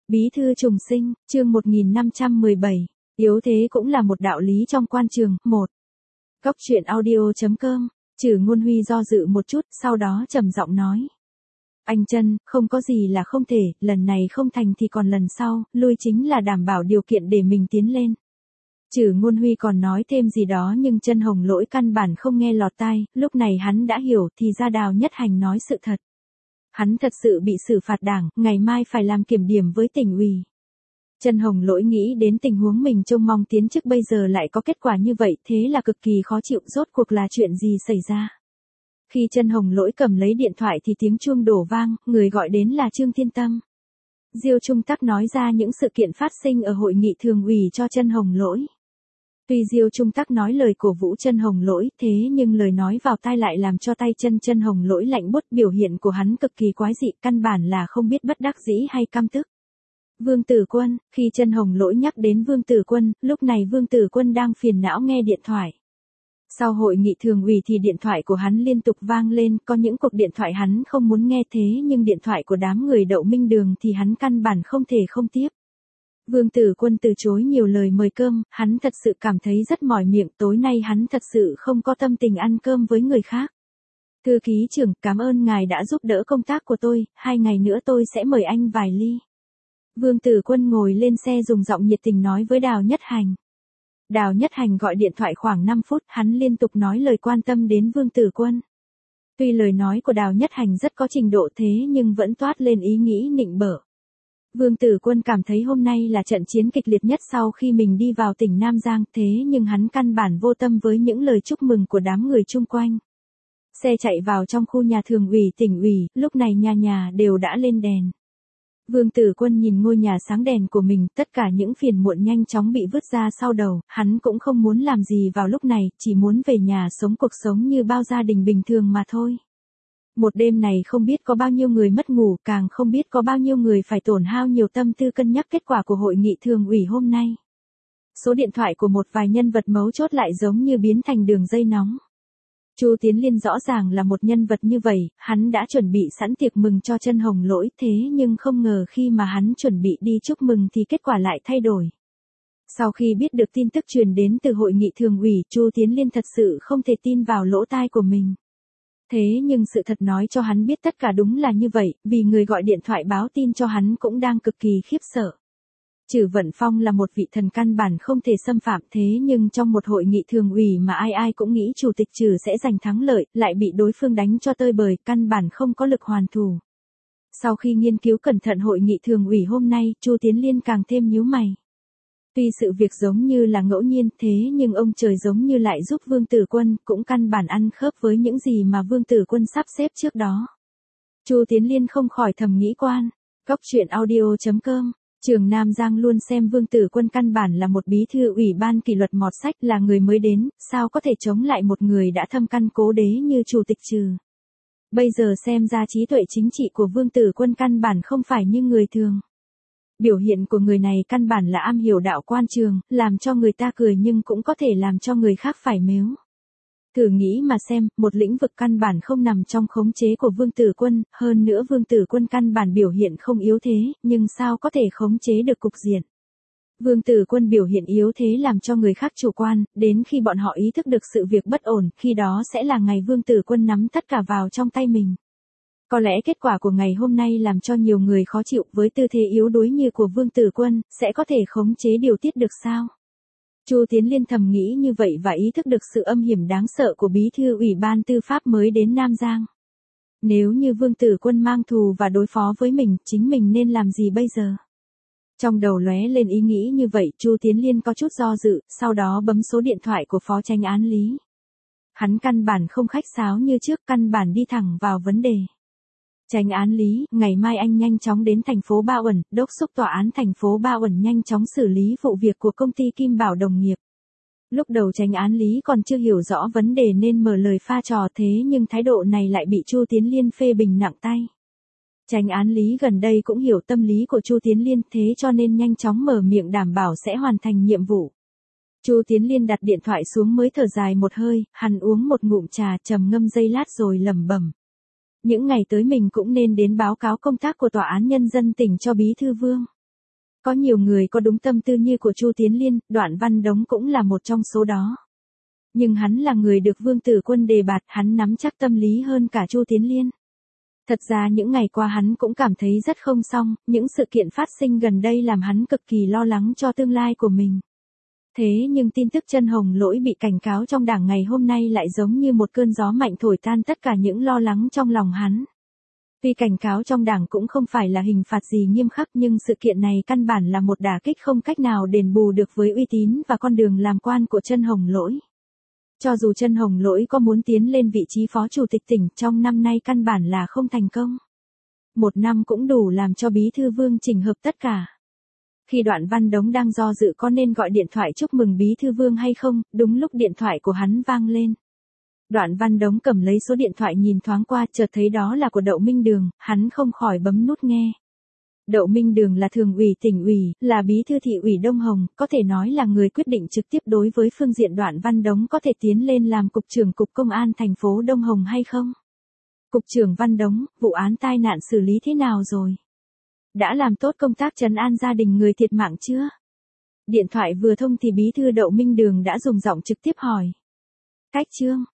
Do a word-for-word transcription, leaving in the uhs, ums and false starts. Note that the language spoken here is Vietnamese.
Bí thư trùng sinh, chương một nghìn năm trăm mười bảy, yếu thế cũng là một đạo lý trong quan trường. một. Góc truyện audio chấm com, Trử Ngôn Huy do dự một chút, sau đó trầm giọng nói. Anh Trân, không có gì là không thể, lần này không thành thì còn lần sau, lui chính là đảm bảo điều kiện để mình tiến lên. Trử Ngôn Huy còn nói thêm gì đó nhưng Trân Hồng Lỗi căn bản không nghe lọt tai, lúc này hắn đã hiểu thì ra Đào Nhất Hành nói sự thật. Hắn thật sự bị xử phạt đảng, ngày mai phải làm kiểm điểm với tỉnh ủy. Trân Hồng Lỗi nghĩ đến tình huống mình trông mong tiến chức bây giờ lại có kết quả như vậy, thế là cực kỳ khó chịu, rốt cuộc là chuyện gì xảy ra. Khi Trân Hồng Lỗi cầm lấy điện thoại thì tiếng chuông đổ vang, người gọi đến là Trương Thiên Tâm. Diêu Trung Tắc nói ra những sự kiện phát sinh ở hội nghị thường ủy cho Trân Hồng Lỗi. Tuy Diêu Trung Tắc nói lời cổ vũ Trân Hồng Lỗi, thế nhưng lời nói vào tai lại làm cho tay chân Trân Hồng Lỗi lạnh buốt, biểu hiện của hắn cực kỳ quái dị, căn bản là không biết bất đắc dĩ hay căm tức. Vương Tử Quân, khi Trân Hồng Lỗi nhắc đến Vương Tử Quân, lúc này Vương Tử Quân đang phiền não nghe điện thoại. Sau hội nghị thường ủy thì điện thoại của hắn liên tục vang lên, có những cuộc điện thoại hắn không muốn nghe thế nhưng điện thoại của đám người Đậu Minh Đường thì hắn căn bản không thể không tiếp. Vương Tử Quân từ chối nhiều lời mời cơm, hắn thật sự cảm thấy rất mỏi miệng, tối nay hắn thật sự không có tâm tình ăn cơm với người khác. Thư ký trưởng, cảm ơn ngài đã giúp đỡ công tác của tôi, hai ngày nữa tôi sẽ mời anh vài ly. Vương Tử Quân ngồi lên xe dùng giọng nhiệt tình nói với Đào Nhất Hành. Đào Nhất Hành gọi điện thoại khoảng năm phút, hắn liên tục nói lời quan tâm đến Vương Tử Quân. Tuy lời nói của Đào Nhất Hành rất có trình độ thế nhưng vẫn toát lên ý nghĩ nịnh bợ. Vương Tử Quân cảm thấy hôm nay là trận chiến kịch liệt nhất sau khi mình đi vào tỉnh Nam Giang, thế nhưng hắn căn bản vô tâm với những lời chúc mừng của đám người chung quanh. Xe chạy vào trong khu nhà thường ủy tỉnh ủy, lúc này nhà nhà đều đã lên đèn. Vương Tử Quân nhìn ngôi nhà sáng đèn của mình, tất cả những phiền muộn nhanh chóng bị vứt ra sau đầu, hắn cũng không muốn làm gì vào lúc này, chỉ muốn về nhà sống cuộc sống như bao gia đình bình thường mà thôi. Một đêm này không biết có bao nhiêu người mất ngủ, càng không biết có bao nhiêu người phải tổn hao nhiều tâm tư cân nhắc kết quả của hội nghị thường ủy hôm nay. Số điện thoại của một vài nhân vật mấu chốt lại giống như biến thành đường dây nóng. Chu Tiến Liên rõ ràng là một nhân vật như vậy, hắn đã chuẩn bị sẵn tiệc mừng cho Trân Hồng Lỗi, thế nhưng không ngờ khi mà hắn chuẩn bị đi chúc mừng thì kết quả lại thay đổi. Sau khi biết được tin tức truyền đến từ hội nghị thường ủy, Chu Tiến Liên thật sự không thể tin vào lỗ tai của mình. Thế nhưng sự thật nói cho hắn biết tất cả đúng là như vậy, vì người gọi điện thoại báo tin cho hắn cũng đang cực kỳ khiếp sợ. Trử Vận Phong là một vị thần căn bản không thể xâm phạm, thế nhưng trong một hội nghị thường ủy mà ai ai cũng nghĩ chủ tịch Trử sẽ giành thắng lợi, lại bị đối phương đánh cho tơi bời, căn bản không có lực hoàn thủ. Sau khi nghiên cứu cẩn thận hội nghị thường ủy hôm nay, Chu Tiến Liên càng thêm nhíu mày. Tuy sự việc giống như là ngẫu nhiên, thế nhưng ông trời giống như lại giúp Vương Tử Quân, cũng căn bản ăn khớp với những gì mà Vương Tử Quân sắp xếp trước đó. Chu Tiến Liên không khỏi thầm nghĩ quan. Góc truyện audio chấm com, Trường Nam Giang luôn xem Vương Tử Quân căn bản là một bí thư ủy ban kỷ luật mọt sách, là người mới đến, sao có thể chống lại một người đã thâm căn cố đế như chủ tịch Trừ. Bây giờ xem ra trí tuệ chính trị của Vương Tử Quân căn bản không phải như người thường. Biểu hiện của người này căn bản là am hiểu đạo quan trường, làm cho người ta cười nhưng cũng có thể làm cho người khác phải mếu. Thử nghĩ mà xem, một lĩnh vực căn bản không nằm trong khống chế của Vương Tử Quân, hơn nữa Vương Tử Quân căn bản biểu hiện không yếu thế, nhưng sao có thể khống chế được cục diện. Vương Tử Quân biểu hiện yếu thế làm cho người khác chủ quan, đến khi bọn họ ý thức được sự việc bất ổn, khi đó sẽ là ngày Vương Tử Quân nắm tất cả vào trong tay mình. Có lẽ kết quả của ngày hôm nay làm cho nhiều người khó chịu, với tư thế yếu đuối như của Vương Tử Quân, sẽ có thể khống chế điều tiết được sao? Chu Tiến Liên thầm nghĩ như vậy và ý thức được sự âm hiểm đáng sợ của bí thư ủy ban tư pháp mới đến Nam Giang. Nếu như Vương Tử Quân mang thù và đối phó với mình, chính mình nên làm gì bây giờ? Trong đầu lóe lên ý nghĩ như vậy, Chu Tiến Liên có chút do dự, sau đó bấm số điện thoại của phó chánh án Lý. Hắn căn bản không khách sáo như trước, căn bản đi thẳng vào vấn đề. Chánh án Lý, ngày mai anh nhanh chóng đến thành phố Ba Uẩn, đốc thúc tòa án thành phố Ba Uẩn nhanh chóng xử lý vụ việc của công ty Kim Bảo đồng nghiệp. Lúc đầu chánh án Lý còn chưa hiểu rõ vấn đề nên mở lời pha trò, thế nhưng thái độ này lại bị Chu Tiến Liên phê bình nặng tay. Chánh án Lý gần đây cũng hiểu tâm lý của Chu Tiến Liên, thế cho nên nhanh chóng mở miệng đảm bảo sẽ hoàn thành nhiệm vụ. Chu Tiến Liên đặt điện thoại xuống mới thở dài một hơi, hắn uống một ngụm trà, trầm ngâm giây lát rồi lẩm bẩm. Những ngày tới mình cũng nên đến báo cáo công tác của Tòa án Nhân dân tỉnh cho Bí thư Vương. Có nhiều người có đúng tâm tư như của Chu Tiến Liên, Đoạn Văn Đống cũng là một trong số đó. Nhưng hắn là người được Vương Tử Quân đề bạt, hắn nắm chắc tâm lý hơn cả Chu Tiến Liên. Thật ra những ngày qua hắn cũng cảm thấy rất không xong, những sự kiện phát sinh gần đây làm hắn cực kỳ lo lắng cho tương lai của mình. Thế nhưng tin tức Chân Hồng Lỗi bị cảnh cáo trong đảng ngày hôm nay lại giống như một cơn gió mạnh thổi tan tất cả những lo lắng trong lòng hắn. Tuy cảnh cáo trong đảng cũng không phải là hình phạt gì nghiêm khắc nhưng sự kiện này căn bản là một đả kích không cách nào đền bù được với uy tín và con đường làm quan của Chân Hồng Lỗi. Cho dù Chân Hồng Lỗi có muốn tiến lên vị trí phó chủ tịch tỉnh trong năm nay căn bản là không thành công. Một năm cũng đủ làm cho bí thư Vương chỉnh hợp tất cả. Khi Đoạn Văn Đống đang do dự có nên gọi điện thoại chúc mừng bí thư Vương hay không, đúng lúc điện thoại của hắn vang lên. Đoạn Văn Đống cầm lấy số điện thoại nhìn thoáng qua, chợt thấy đó là của Đậu Minh Đường, hắn không khỏi bấm nút nghe. Đậu Minh Đường là thường ủy tỉnh ủy, là bí thư thị ủy Đông Hồng, có thể nói là người quyết định trực tiếp đối với phương diện Đoạn Văn Đống có thể tiến lên làm cục trưởng cục công an thành phố Đông Hồng hay không. Cục trưởng Văn Đống, vụ án tai nạn xử lý thế nào rồi? Đã làm tốt công tác trấn an gia đình người thiệt mạng chưa? Điện thoại vừa thông thì bí thư Đậu Minh Đường đã dùng giọng trực tiếp hỏi. Cách chương.